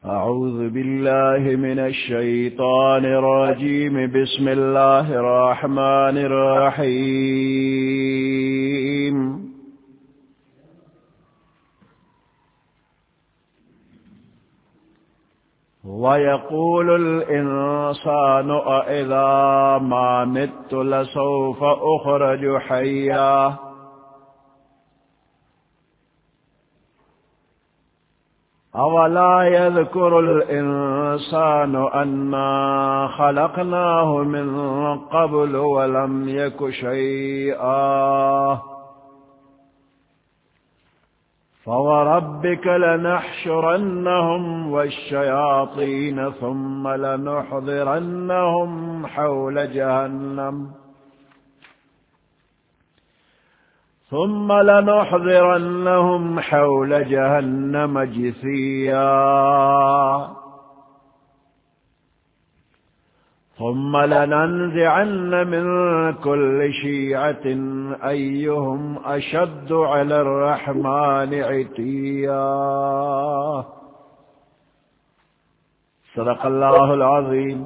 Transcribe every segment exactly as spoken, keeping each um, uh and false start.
أعوذ بالله من الشيطان الرجيم بسم الله الرحمن الرحيم ويقول الإنسان أإذا ما مت لسوف أخرج حيا أولا يذكر الإنسان أنا خلقناه من قبل ولم يك شيئا فوربك لنحشرنهم والشياطين ثم لنحضرنهم حول جهنم ثم لنحضرنهم حول جهنم جثيا ثم لننزعن من كل شيعة أيهم أشد على الرحمن عتيا صدق الله العظيم.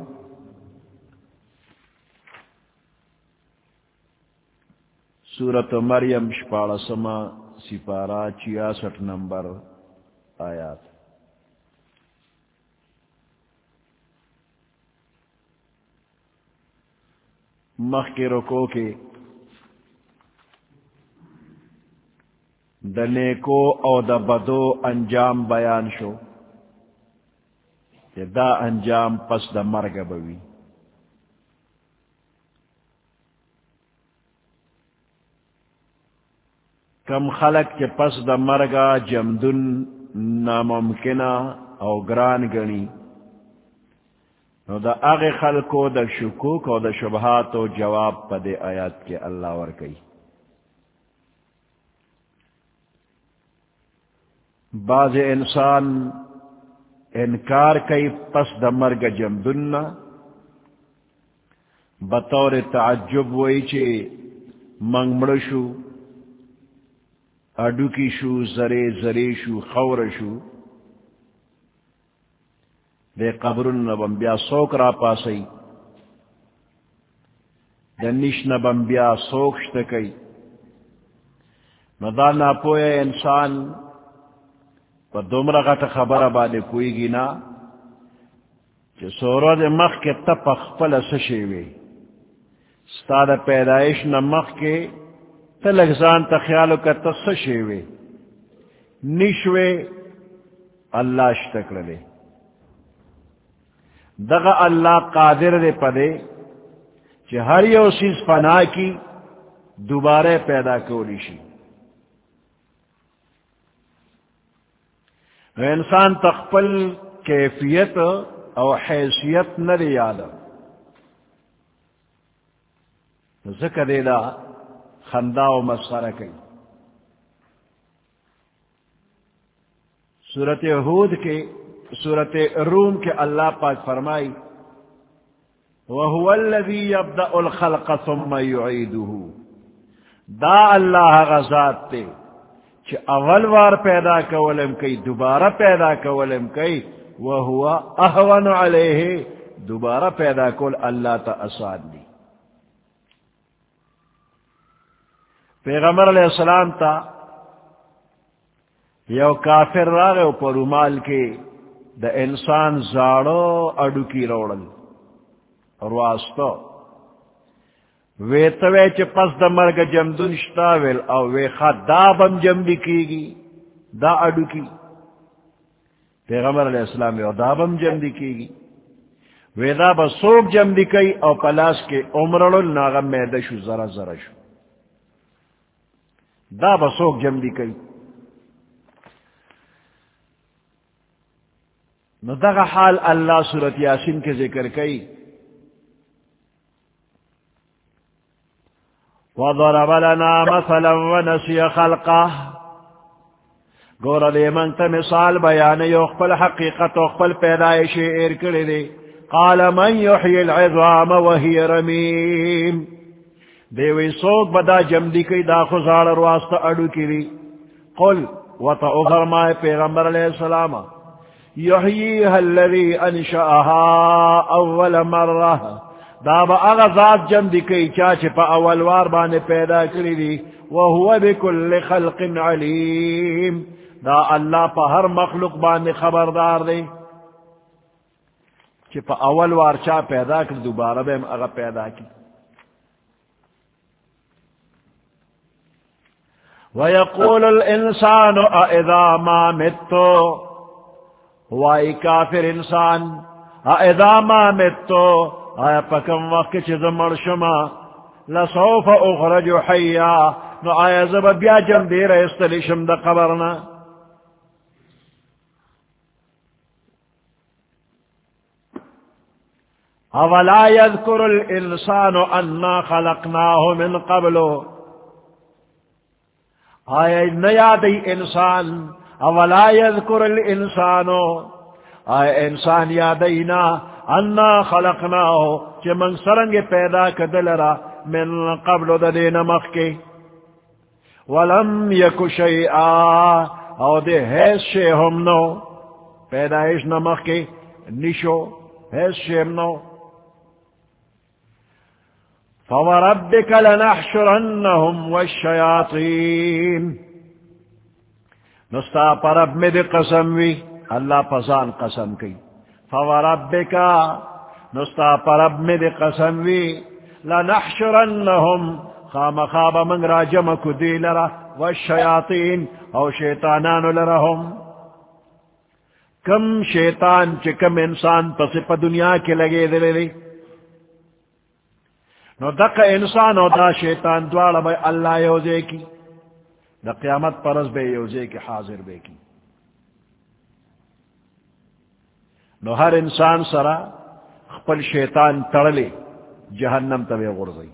سورة مریم شپاڑسما سپارہ چھیاسٹھ نمبر آیات. مخ کے رکو کے د نیکو او د بدو انجام بیان شو کہ دا انجام پس د مرگ بوی. کم خلق کے پس دا مرگا جمدن ناممکنہ او گران گنی نو دا اغی خلقو دا شکوک او دا شبہات و جواب پا دے آیات کے اللہ ورکی. بعض انسان انکار کئی پس دا مرگ جمدن بطور تعجب وئی چے منگ مڑشو اڈو کی شو زرے زرے شو خور شو دے قبرن نبم بیا سوک را پاسی دے نش نبم بیا سوک شتکی ندانا پویا انسان پا دمرغت خبر بانے پوئی گی نا چے سورا دے مخ کے تپ اخپل سشیوے ستا دے پیدائش نا مخ کے تلگزان تا خیالو کا تسشیوے نشوے اللہ شتکلے دغا اللہ قادر دے پدے چہ ہر یو چیز فنا کی دوبارہ پیدا کولی شی. انسان تخپل کیفیت او حیثیت نہ دے یادا ذکر دے دا خندا و مسخرہ کی. سورت ہود کے سورت روم کے اللہ پاک فرمائی وَهُوَ الَّذِي يَبْدَأُ الْخَلْقَ ثُمَّ يُعِيدُهُ. دا اللہ غزات تے چھ اول وار پیدا کولم کئی دوبارہ پیدا کولم کئی وَهُوَ أَهْوَنُ عَلَيْهِ. دوبارہ پیدا کول اللہ تا آسان دی. پیغمبر علیہ السلام تا یو کافر راغے پر رومال کے دا انسان زاڑو اڈو کی روڑل اور واسطو ویتوے چھ پس دا مرگ جمدن شتاویل او وی خواہ دا بم جمدی کی گی دا اڈو کی. پیغمبر علیہ السلام یو دا بم جمدی کی گی وی دا با سوک جمدی کی او پلاس کے عمرل ناغم میدشو ذرا ذرا شو دا بسوک جمدی کئی. نو دغا حال اللہ سورت یاسین کے ذکر کئی وَضَرَبَ لَنَا مَثَلًا وَنَسِيَ خَلْقَهُ. گورا دے منتا مثال بیانے یو اخپل حقیقت اخپل پیدائش ارکڑی دے قال من يحيي العظام وهي رميم. دیوی سوک بدا جمدی کی دا خزار واسطہ اڈو کی دی. قل و تا فرمائے پیغمبر علیہ السلام یحییها الذی انشأها اول مرہ دا با اغذات جم دی کئی چاچے پا اول وار بانے پیدا کری دی وہو بکل خلق علیم دا اللہ پا ہر مخلوق بانے خبردار دی چی پا اول وار چا پیدا کر دوبارہ بہم اغا پیدا کی وَيَقُولُ الْإِنسَانُ أَإِذَا مَا مِتُّ وائی کافر انسان اِذَا مَا مِتُّ آیا پکم وقت چیز مرشما لسوف اخرج حیا نو آیا زب بیا جم دیر استلیشم دا قبرنا اولا یذکر الانسان انا خلقناه من قبل آیا نیادی انسان اولا یذکر الانسان آیا انسان یادینا انا خلقناه چی من سرنگ پیدا کدلرا من قبل ددین مخی ولم یک شیئا او دے حیث شے ہم نو پیدایش نمخ کی نشو حیث شے ہم نو فوربک لنحشرنهم والشیاطین نستا پرب میں دے قسم وی اللہ پسان قسم کی فوربکا نستا پرب میں دے قسم وی لنحشرنهم خام خواب من راجم کدی لرا والشیاطین او شیطانان لرهم کم شیطان چی کم انسان پس پا دنیا کے لگے دلے دی نو دق انسان او دا شیطان دوارا بے اللہ یوزے کی دا قیامت پرز بے یوزے کی حاضر بے کی نو ہر انسان سرا خپل شیطان ترلے جہنم تبے غرزی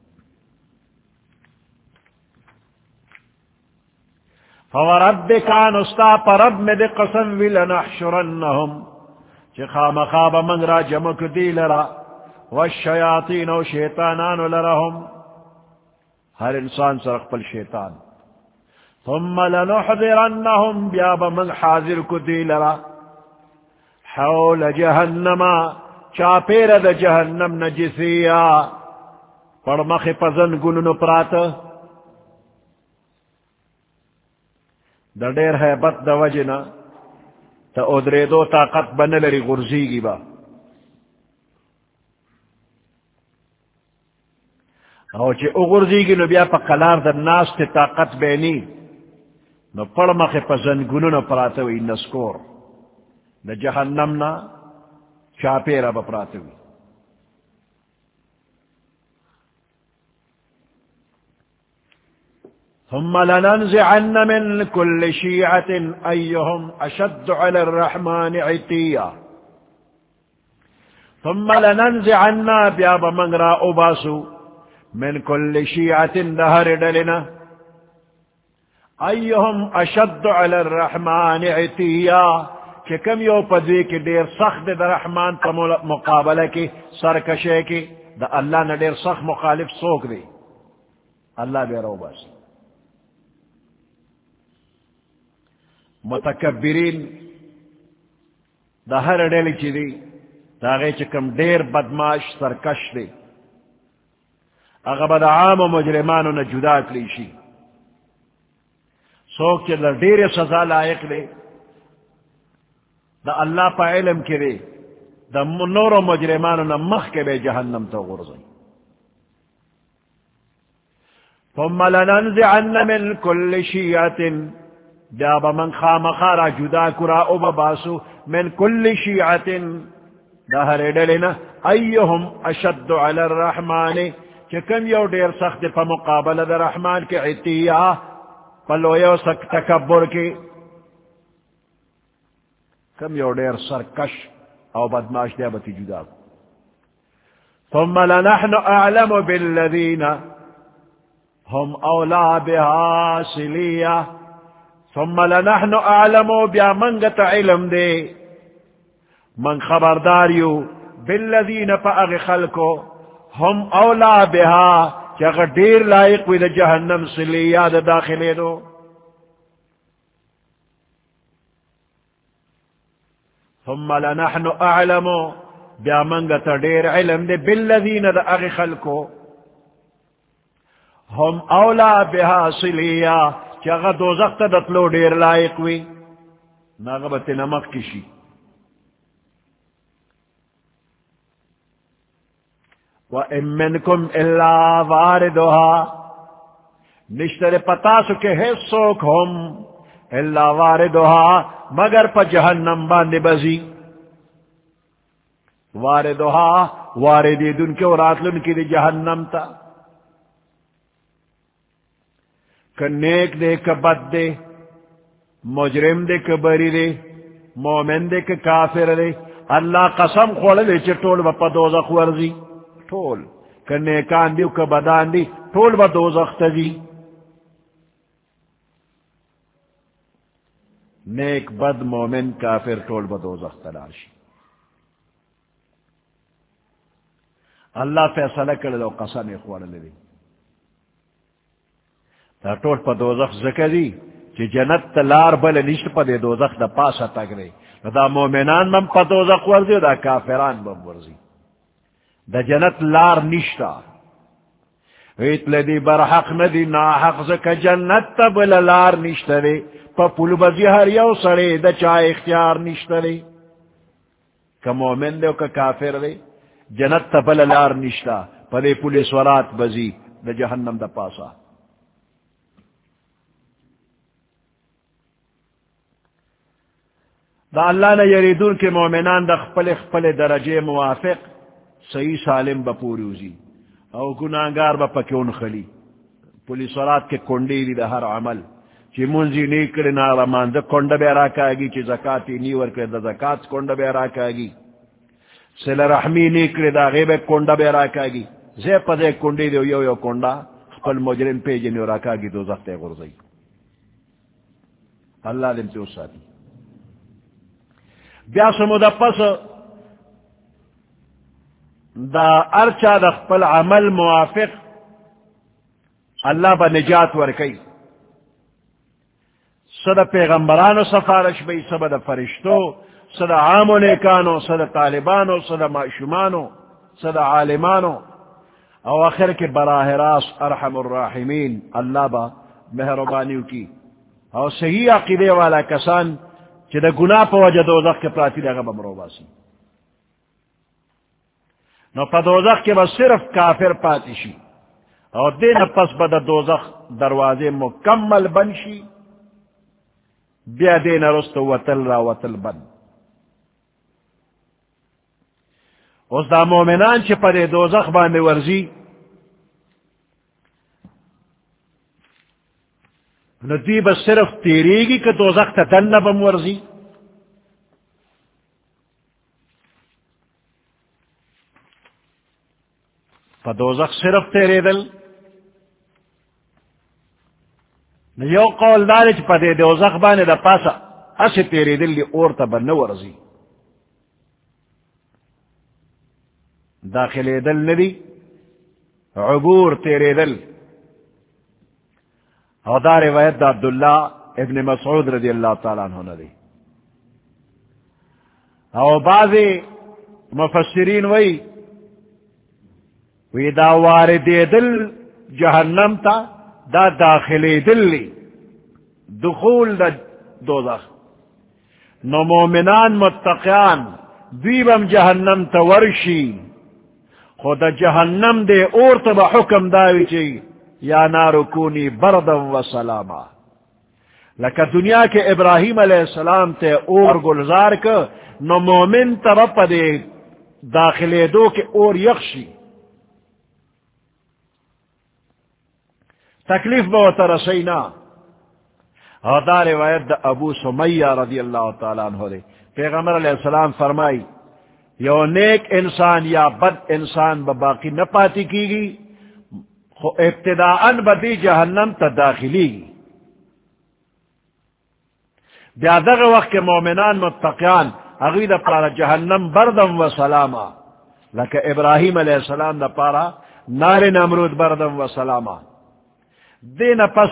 فوربکا نستا پرب میں دے قسم وی لنحشرنهم چی خام خواب من را جمک دی لرا والشیاطین و شیطانان لرهم ہر انسان سر اقبل شیطان ثم لنحضرنهم بیاب من حاضر کو دی لرا حول جہنم چاپیر دا جہنم نجسیا پڑمخ پزن گنن پرات دا دیر حیبت دا وجنا تا ادرے دو طاقت بن لری غرزی گی با او چی اغرزی گی نو بیا پا قلار دا ناس تی طاقت بینی نو پڑمخ پزن گنن پراتوی نسکور دا جہنم نا چاپیر با پراتوی ثم لننزعن من كل شيعة أيهم أشد على الرحمن عتيا ثم لننزعن بياب من را أباسو من كل شيعة دهر دلنا أيهم أشد على الرحمن عتيا کہ کم یو پدوی کی دیر سخت دا رحمان پا مقابلہ کی سرکشے کی دا اللہ نے دیر سخت مخالف سوک دی اللہ بے رو بس متکبرین دا ہر ڈیلی چی دی دا غی چکم دیر بدماش سرکش دی اغبد عام و مجرمانو نا جدا کلیشی سوک چی دا دیر سزا لائق دی دا اللہ پا علم کرے دا نور و مجرمانو نا مخ کے بے جہنم تو غرزی ثم لننزعن من كل شیعة جاب من خام خارا جدا کرا او باسو من كل شیعة دہر ڈلنا ایہم اشد علی الرحمن چکم یو دیر سخت پا مقابل دا رحمان کے عطیہ پلو یو سک تکبر کی کم یو دیر سرکش او بدماش دیا بتی جدا ثم لنحن اعلم بالذین هم اولا بها سلیہ ثم لنحن اعلم بیا منگت علم دے من خبرداریو بالذین پا اغی خلقو هم اولا بها چاگر دیر لائق وی دا جہنم سلیہ دا داخلے دو ثم لنحن اعلم بیا منگا تا دیر علم دے بالذین دا اغی خلقو ہم اولا بها صلیا چاگا دوزخ تا دتلو دیر لائق وی ناغبت نمک کشی وَإِن مِّنكُمْ إِلَّا وَارِدُهَا نشتر پتاسو کے حصوک ہم الا واردها مگر پا جہنم باندے بزی واردها واردی دن کے وراتلن کی دی جہنم تا کہ نیک دے کہ بد دے مجرم دے کہ بری دے مومن دے کہ کافر دے اللہ قسم خوڑ دے چھ ٹول با پا دوزخ ورزی ٹول کہ نیکان دیو کہ بدان دی ٹول با دوزخ تجی نیک بد مومن کافر ٹول با دوزخ تلاشی اللہ فیصلہ کرے دو قسم خوڑ لے تا ٹول پا دوزخ ذکر دی چی جنت تلار بل نشت پا دے دوزخ دا پاسا تک رے دا مومنان من پا دوزخ ورزی دا کافران من ورزی دا جنت لار نشتا ویت لدی برحق ندی ناحق زکا جنت تا بل لار نشتا رے پا پول بزی ہر یو سڑے دا چاہ اختیار نشتا رے کا مومن دے و کا کافر دے جنت تا بل لار نشتا پا دے پول سورات بزی دا جہنم دا پاسا دا اللہ نے یریدون کے مومنان دا خپل خپل درجے موافق صحیح سالم با پوریوزی او گناہگار با پکیون خلی پولیس صورات کے کنڈی دی دا ہر عمل چی منزی نیکڑی نارمان دا کنڈ بے راکا گی چی زکاتی نیور کرد دا زکات کنڈ بے راکا گی سل رحمی نیکڑی دا غیب کنڈ بے راکا گی زی پا دے کنڈی دیو یو یو کنڈا خپل مجرم پیجنی راکا گی دو زخت غرزی اللہ دن پیو ساتی بیا سمو دا پس دا ارچا دا خپل عمل موافق اللہ با نجات ورکی صدا پیغمبرانو سفارش بی صدا دا فرشتو صدا عامو نیکانو صدا طالبانو صدا معشومانو صدا عالمانو او آخر کے براہ راست ارحم الراحمین اللہ با مہربانیو کی او صحیح عقیدے والا کسان چی دا گناہ پا وجہ دوزخ کے پراتی دا غب امرو باسی نو پا دوزخ کے بس صرف کافر پاتشی اور دین پس با دا دوزخ دروازے مکمل بنشی بیا دین رست وطل را وطل بن اس دا مومنان چی پا دے دوزخ باندے ورزی نو دی بس صرف تیری گی کہ دوزخ تا دن بم ورزی پا دوزخ صرف تیرے دل یو قول داری چی پا دے دوزخ بانے دا پاسا اسی تیرے دل لی اور تا بن ورزی داخل دل ندی عبور تیرے دل اور دا روایت دا عبداللہ ابن مسعود رضی اللہ تعالیٰ عنہ ندی اور بعضی مفسرین وی وی دا واردی دل جہنم تا دا داخلی دل لی دخول دا دوزخ نو مومنان متقیان دیبم جہنم تا ورشی خود جہنم دے اور تبا حکم داوی چی یا نارو کونی بردم و سلاما لکہ دنیا کے ابراہیم علیہ السلام تے اور گلزار کا نو مومن تبا پا دے داخلے دو کے اور یخشی تکلیف بہت رسینا اور دا روایت دا ابو سمیہ رضی اللہ تعالیٰ عنہ دے پیغمبر علیہ السلام فرمائی یو نیک انسان یا بد انسان باقی نہ پاتی کی گی ابتداءً بدی جہنم تا داخلی گی بیادغ وقت کے مومنان متقیان اغید پارا جہنم بردم و سلاما لکہ ابراہیم علیہ السلام دا پارا نار نمرود بردم و سلاما دین پس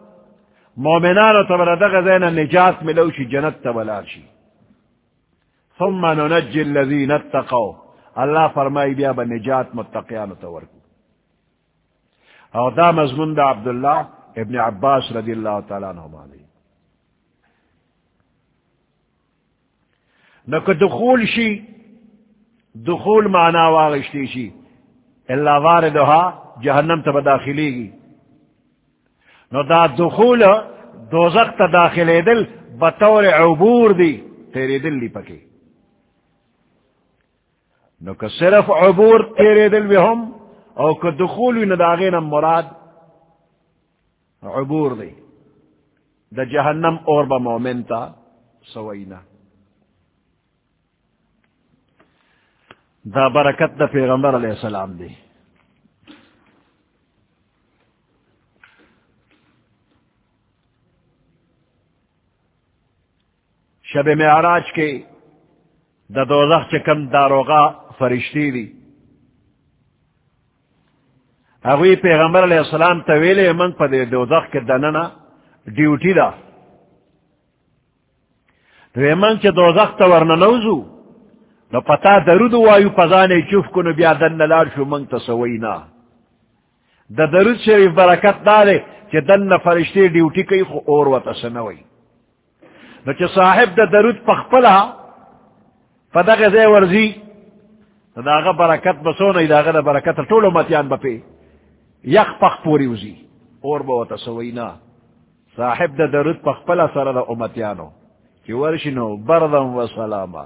مومنان و تبردغ زین نجات ملوشی جنت تبلارشی ثم ننجی الذین اتقوا اللہ فرمائی بیا بنجات متقیان تورکو. اور دا مضمون دا عبداللہ ابن عباس رضی اللہ تعالیٰ عنہما دی. نکو دخول شی دخول معنی واغشتی شی اللہ واردها جہنم تا بداخلی گی نو دا دخول دوزخ تا داخلے دل بطور عبور دی تیرے دل لی پکے. نو کہ صرف عبور تیرے دل بھی ہم او کہ دخول وی نداغین مراد عبور دی دا جہنم اور با مومن تا سوئینا. دا برکت دا پیغمبر علیہ السلام دی. شب معراج کے دا دوزخ چکم داروغا فرشتی دی اگوی پیغمبر علیہ السلام طویلے من پا دے دوزخ کے دننا ڈیوٹی دا دوی من چا دوزخ تا ورننوزو نو پتا درود وایو پزانے چوف کنو بیا دن نلار شو من تسوینا. دا درود شریف برکت دارے چا دن فرشتی ڈیوٹی کئی خو اور و تسنوی نو چا صاحب دا درود پخپلا پدا غزے ورزی دا آغا برکت بسونا دا آغا دا برکت طول امتیان بپی یک پخ پوری وزی اور با و تسوینا. صاحب دا درود پخپلا سر دا امتیانو کی ورشنو بردم و سلاما.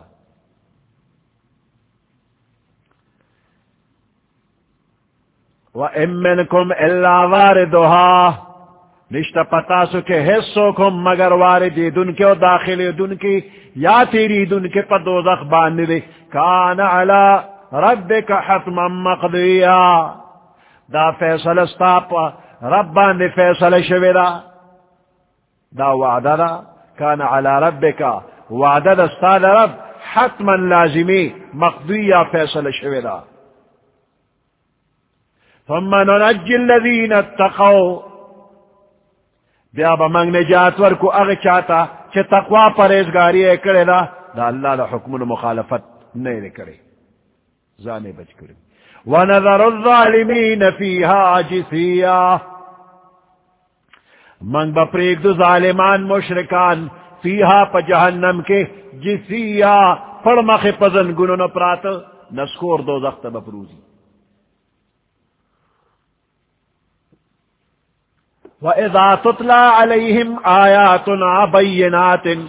وَإِن مِّنكُمْ إِلَّا وَارِدُهَا نشتا پتاسو کے حصوں کم مگر واردی دن کے و داخلی دن کی یا تیری دن کے پا دوزخ باندھ دے کان علی ربک حتما مقضیا دا فیصل استاپ رب باندھ فیصل شویدہ دا وعدہ دا کان علی ربک وعدہ دا استاد رب حتما لازمی مقضیا فیصل شویدہ. ثم ننجی الذین اتقوا بیا با منگ نجات ورکو اغی چاہتا چھ تقوی پریزگاری کرے دا دا اللہ دا حکم مخالفت نہیں کرے زانے بچ کرے. وَنَذَرُ الظَّالِمِينَ فِيهَا جِثِيًّا منگ با پریگ دو ظالمان مشرکان فیہا پا جہنم کے جِثِيًّا پڑمخ پزن گنو نپرات نسکور دو زخت بپروزی. وَإِذَا تُتْلَى عَلَيْهِمْ آيَاتُنَا بَيِّنَاتٍ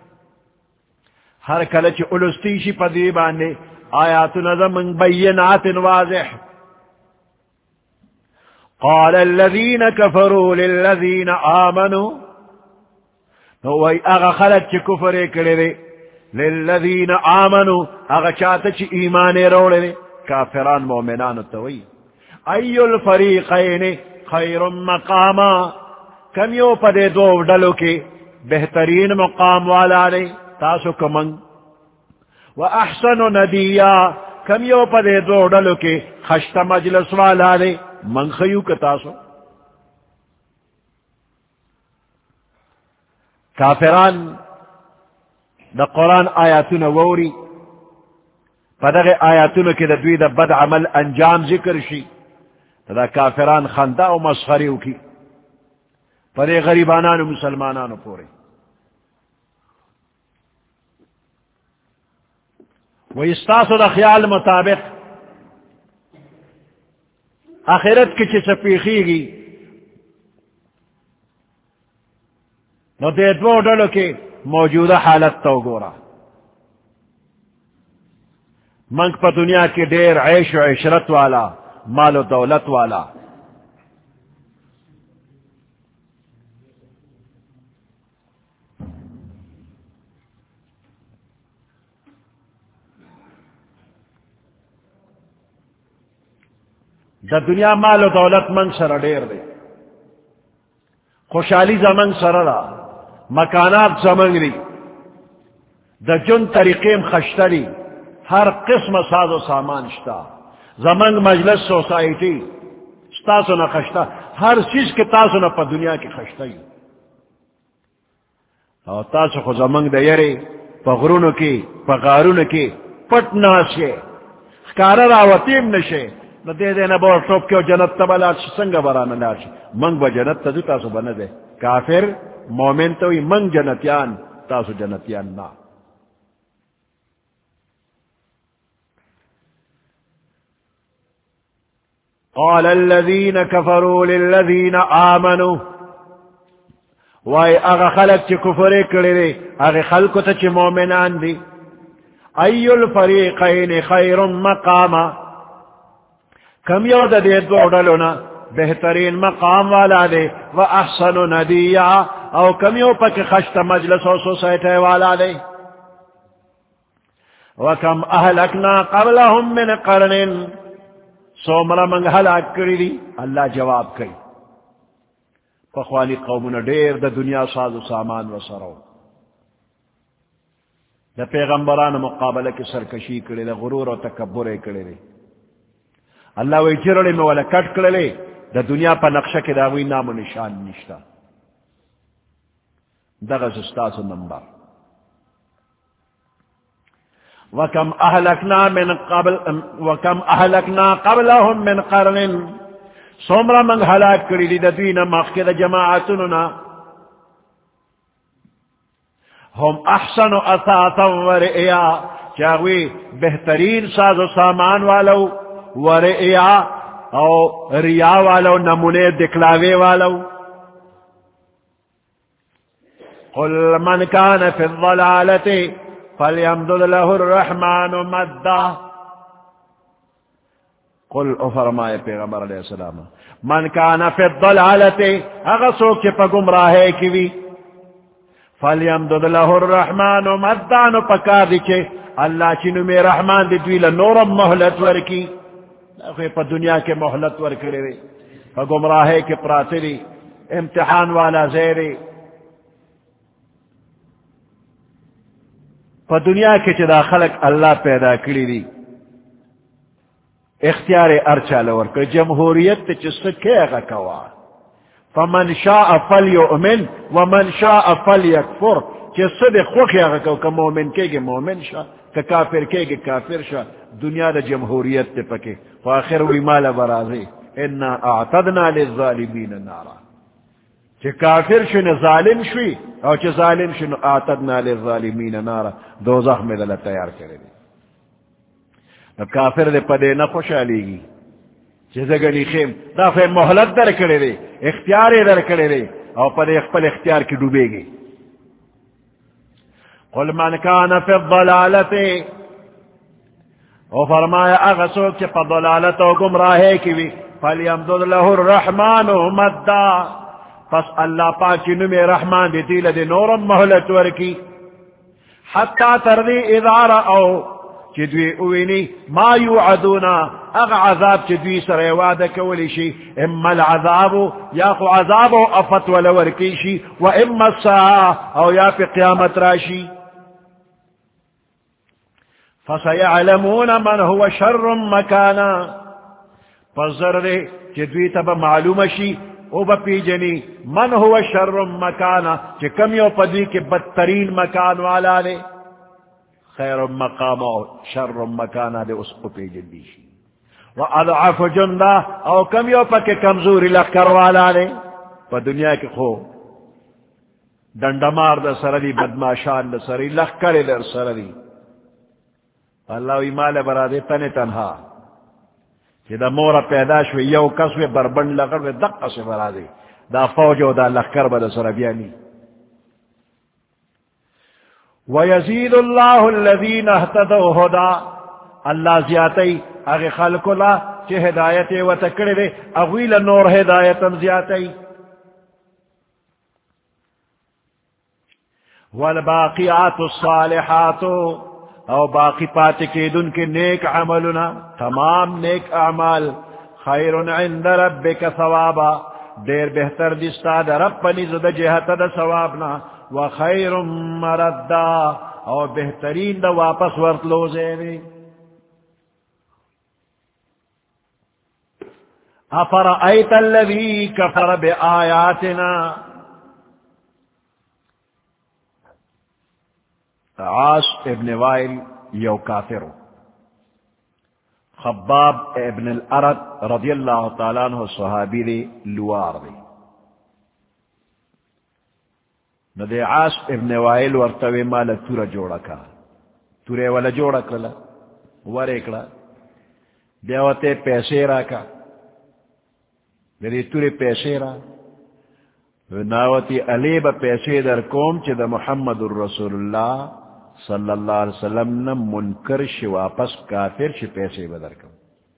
ہر کلچ الستیشی پدیبانے آیاتنا زمن بینات واضح. قال الذين كفروا للذين آمنوا هو اغا خلق چی کفر کرے للذین آمنوا اغا چاہتا چی ایمان روڑے کافران مومنان توئی ایو الفریقین خیر مقاما کم یو پدے دو ڈلو کے بہترین مقام والا نے تاسو کمنگ و احسن ندیا کم یو پدے دو ڈلو کے خشت مجلس والا نے من خیو کا تاسو. کافران دا قرآن آیاتون ووری پدغ آیاتون کے دا دوی دا بد عمل انجام ذکر شی دا کافران خندہ و مسخریو کی پدے غریبانان و مسلمانان پورے. و استاسو دا خیال مطابق آخرت کی چی سپیخی گی نو دے دو ڈلو کے موجودہ حالت تو گورا منگ پا دنیا کی دیر عیش و عشرت والا مال و دولت والا دا دنیا مال و دولت منگ سر دیر دے خوشحالی زمنگ سر را مکانات زمنگ ری دا جن طریقیم خشتری ہر قسم ساز و سامان شتا زمنگ مجلس سوسائٹی ستاسو نا خشتا ہر چیز کے تاسو نا پا دنیا کی خشتا اور تاسو خو زمنگ دا یری پغرونو کی پغارونو کی پٹ ناشے کارا راوتیم نشے نو دے دے نبور ٹوپ کیو جنت تبالات سنگا برانا ناش منگ با جنت تدو تاسو بندے کافر مومن توی منگ جنتیان تاسو جنتیان نا. قال الذين كفروا للذين آمنوا وائی اغا خلق چی کفر کرے دے اغا خلق تا چی مومنان دی ای الفریقین خیر مقاما کم یو دا دے دو ڈلونا بہترین مقام والا دے و احسن ندیا او کم یو پک خشت مجلس و سوسائٹی والا دے وکم اہلکنا قبلهم من قرن سومرا منگ ہلاک کری دی اللہ جواب کئی پخوانی قومنا دیر دا دنیا ساز و سامان و سرو دا پیغمبران مقابلہ کی سرکشی کرے دا غرور و تکبر کرے دے اللہ وی جرڑے میں والا کٹ کرے دا دنیا پا نقشہ کی داوی نام و نشان نشتا دا غز استاس نمبر وکم اہلکنا من قبل وکم اہلکنا قبلهم من قرن سومرا منگ ہلاک کری دی دا دوینا مخید جماعتننا ہم احسن اثاثا ورئیا چاہوی بہترین ساز و سامان والو ورئیا او ریا والو نمونے دکلاوے والو قل من کان فی الضلالت فلیمدد له الرحمن مدہ قل او فرمائے پیغمبر علیہ السلام من کان فی الضلالت اغسو کی پا گمراہے کیوی فلیمدد له الرحمن مدان پکار دی چھے اللہ چنو میں رحمان دی دویل نورم محلت ورکی پا دنیا کے محلت ورکڑے وی پا گمراہے کے پراتری امتحان والا زیرے پا دنیا کے چدا خلق اللہ پیدا کری دی اختیار ارچا لور کہ جمہوریت تے چس کے اگا کوا فمن شاء فلیؤمن ومن شاء فلیکفر چس دے خوخ اگا کوا کہ مومن کے گے مومن شاء کہ کافر کے گے کافر شاء دنیا دا جمہوریت تے پکے فآخر وی مالا برازے انا اعتدنا للظالمین نارا چھ کافر شن ظالم شوی او چھ ظالم شن اعتدنا للظالمین نارا دوزخ میں دل تیار کرے دی کافر دے پدے نہ خوشحالی گی چیزگنی خیم دا فے محلت در کرے دے اختیار در کرے دے او پدے اخپل اختیار کی ڈوبے گی قل من کان فی الضلالت او فرمایا اغسوک چی پا ضلالت و گمراہے کی بھی فلیمدد له الرحمن مدہ پس اللہ پاک چی نمی رحمان دی دیل دی نورم محلت ورکی حتی تردی ادارہ او چدوی اوینی ما یوعدونا اغ عذاب چدوی سر وعدہ کولی شی اما العذابو یا خو عذابو افت ولورکی شی و اما الساعة او یا پی قیامت راشی فسیعلمون من هو شر مکانا فزر دے چدوی تب معلوم شی او با پی جنی من هو شر مکانا چی کمیو پدوی کے بدترین مکان والا دے خیر مقام و شر مکانا دے اس کو پی جلی شی و اضعف جندہ او کمیو پا کے کمزوری لخکر والا دے پا دنیا کے خو دندمار دا سردی بدماشان دا سردی لخکر در سردی اللہ ایمال برا دے تن تنہا کہ دا مورا پیدا شوی یو کسوی بربند لگر وی دقا سے برا دے دا فوج و دا لخکر با دا سربیانی وَيَزِيدُ اللَّهُ الَّذِينَ اهْتَدَوْا هُدًى اللہ زیادتی اگے خلق اللہ چہ ہدایت و تکڑے دے اغویل نور ہدایتم زیادتی والباقیات الصالحات او باقی پاتے کے دن کے نیک عملنا تمام نیک اعمال خیر عند ربک ثوابا دیر بہتر دستا دا رب نزد جہت دا ثوابنا وخیر مردا اور بہترین دا واپس ورتلو زینے افرأیت الذی کفر بآیاتنا عاص ابن وائل یو کافر، خباب ابن الارد رضی اللہ تعالیٰ عنہ صحابی دے لوار دے. نو دے عاص ابن وائل ورطوی مالا تورا جوڑا کا، تورے والا جوڑا کلا ورکلا، بیاوتے پیسے را کا، میری تورے پیسے را ناوتی علیب پیسے در کوم چی دا محمد الرسول اللہ صلی اللہ علیہ وسلم نم منکر شی واپس کافر شی پیسے بدر کم.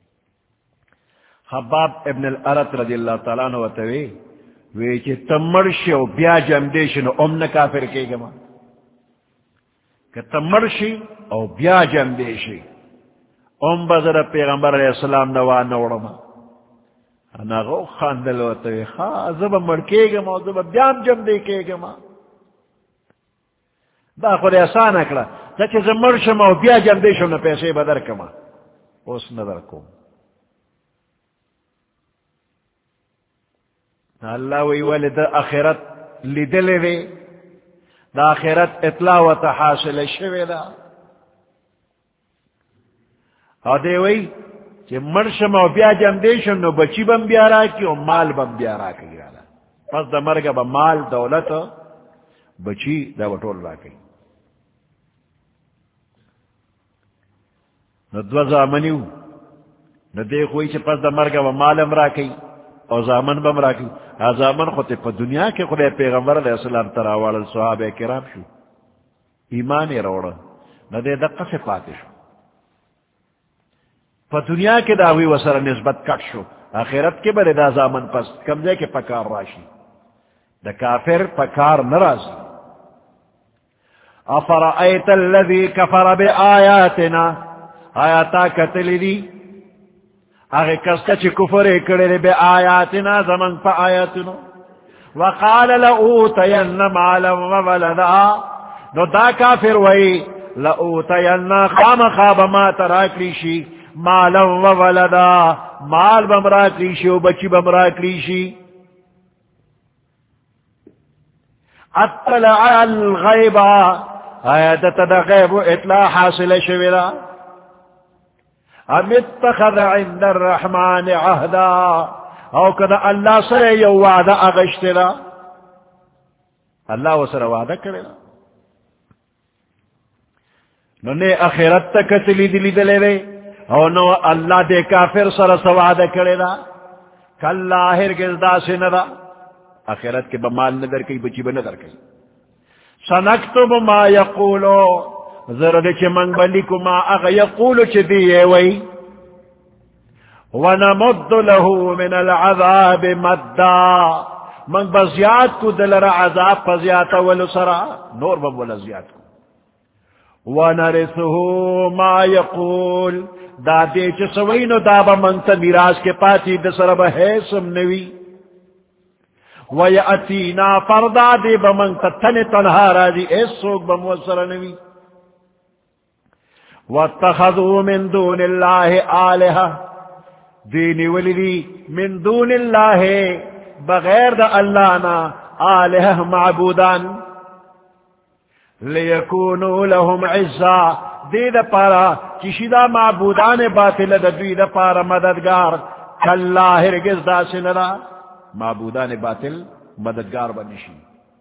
خباب ابن الارت رضی اللہ تعالیٰ عنہ وطوی وی چی تمر شی و بیا جمدیشن امن کافر کے گما، کہ تمر شی او بیا جمدیشی ام بزر پیغمبر علیہ السلام نوان نوڑما. انا غو خاندل وطوی خواہ زبا مڑکے گما زبا بیام جمدے کے گما. دا خود احسان اکڑا چاچے زمر شما و بیا جمدے شما پیسے بدر کما اس ندر کو. اللہ وی ولی دا آخرت لیدلے دے، دا آخرت اطلاع و تحاصل شوی دا. او دے وی چی مر شما و بیا جمدے شما بچی بم بیارا کی و مال بم بیارا کی گالا. پس دا مرگا با مال دولت بچی دا بطول را کی. نو دو زامنیو نو دیکھ ہوئی چی پس دا مرگا با مالم را کی او زامن بم را کی. زامن خود پا دنیا کے خود پیغمبر علیہ السلام تراوال صحابہ کرام شو ایمانی روڑا نو دے دقا سے پاتے شو. پا دنیا کے داوی وسر نسبت کٹ شو، آخرت کے بلے دا زامن پس کمزے کے پکار راشی، دا کافر پکار نرازی. افرائیت اللذی کفر بی آیاتنا، آیاتا کتلی دی اگے کستا چی کفر کرے بی آیاتنا زمن پا آیاتنا، وقال لأوتین مالا وولدا، نو دا کافر وئی لأوتین خام خواب ما تراکلیشی مالا وولدا، مال بمراکلیشی و بچی بمراکلیشی. اطلع الغیبا، آیات دا غیب اطلاع حاصل شویلا. ام اتخذ عند الرحمن عہدا، او کدا اللہ سر یو وعدہ اغشتلا، اللہ وسر وعدہ کرلا. نو نے اخیرت تک تلی دلی دلے لے او نو اللہ دے کافر سر سوعدہ کرلا. کلا ہرگز دا سندا، اخیرت کے بمال ندر کئی بچی بندر کئی. سنکتب ما یقولو، زرد چی منگ بلیکو ما اغا یقولو چی دیئے وی. ونمد له من العذاب مدّا، منگ بزیاد کو دلر عذاب پزیاتا ولو سرا نور بولا زیاد کو. ونرثه ما یقول، دا دے چی سوینو دابا منگتا میراز کے پاتی دسر بحیسم نوی. وَيَأْتِينَا فَرْدَا دے بمنگتا تن تنہا را دی ایس سوک بموسر نوی. وَاتَّخَذُوا مِن دُونِ اللَّهِ آلِهَةً، دینی ولی من دون اللہ بغیر دا اللہ نا آلہہ معبودان، لیکونو لهم عزا، دے دا پارا کشی دا معبودان باطل دا دوی دا پارا مددگار. کاللہ ہرگز دا سندا، معبودان باطل مددگار بنشی.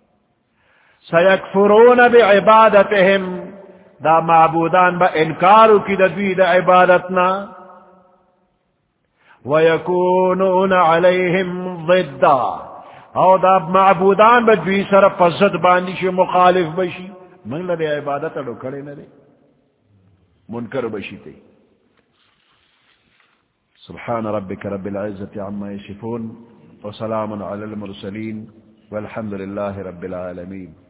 سیکفرون بعبادتهم، دا معبودان با انکارو کی دا دوی دا عبادتنا. وَيَكُونُونَ عَلَيْهِمْ ضِدًّا، او دا معبودان با دوی سر پزد باندیشی مخالف بشی. من لدے عبادت اڑو کھڑے نہ دے منکر بشی تے. سبحان ربك رب العزة عما يصفون، وسلام على المرسلين، والحمد لله رب العالمين.